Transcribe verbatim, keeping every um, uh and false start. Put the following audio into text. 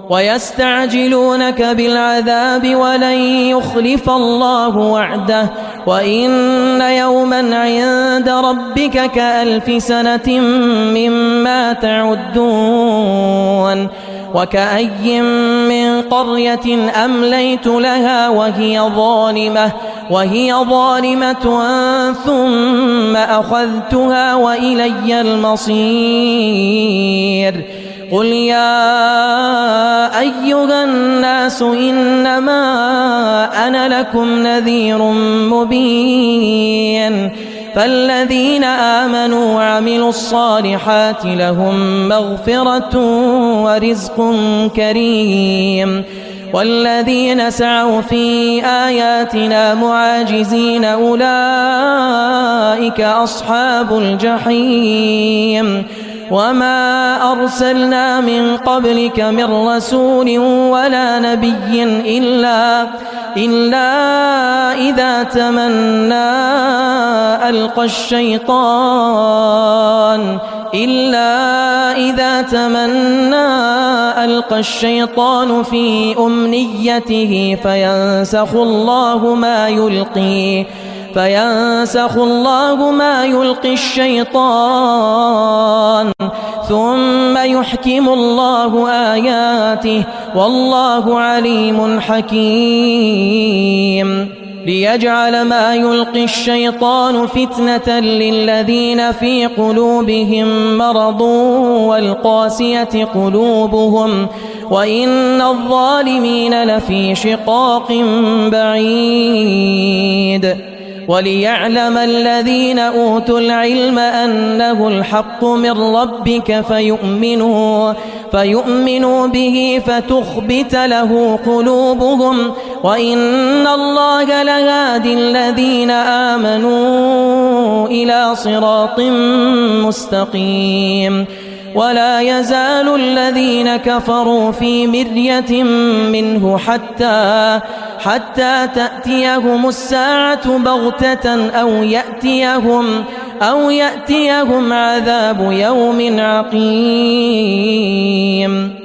ويستعجلونك بالعذاب ولن يخلف الله وعده وإن يوما عند ربك كألف سنة مما تعدون وكأي من قرية أمليت لها وهي ظالمة وهي ظالمة ثم أخذتها وإلي المصير قل يا أيها الناس إنما أنا لكم نذير مبين فالذين آمنوا وعملوا الصالحات لهم مغفرة ورزق كريم والذين سعوا في آياتنا معاجزين أولئك أصحاب الجحيم وما أرسلنا من قبلك من رسول ولا نبي إلا, إلا إذا تمنى ألقى الشيطان إلا إذا تمنى ألقى الشيطان في أمنيته فينسخ الله ما يلقي فينسخ الله ما يلقي الشيطان ثم يحكم الله آياته والله عليم حكيم ليجعل ما يلقي الشيطان فتنة للذين في قلوبهم مرض والقاسية قلوبهم وإن الظالمين لفي شقاق بعيد وليعلم الذين أوتوا العلم أنه الحق من ربك فيؤمنوا, فيؤمنوا به فتخبت له قلوبهم وإن الله لهادي الذين آمنوا إلى صراط مستقيم ولا يزال الذين كفروا في مرية منه حتى حتى تأتيهم الساعة بغتة أو يأتيهم أو يأتيهم عذاب يوم عقيم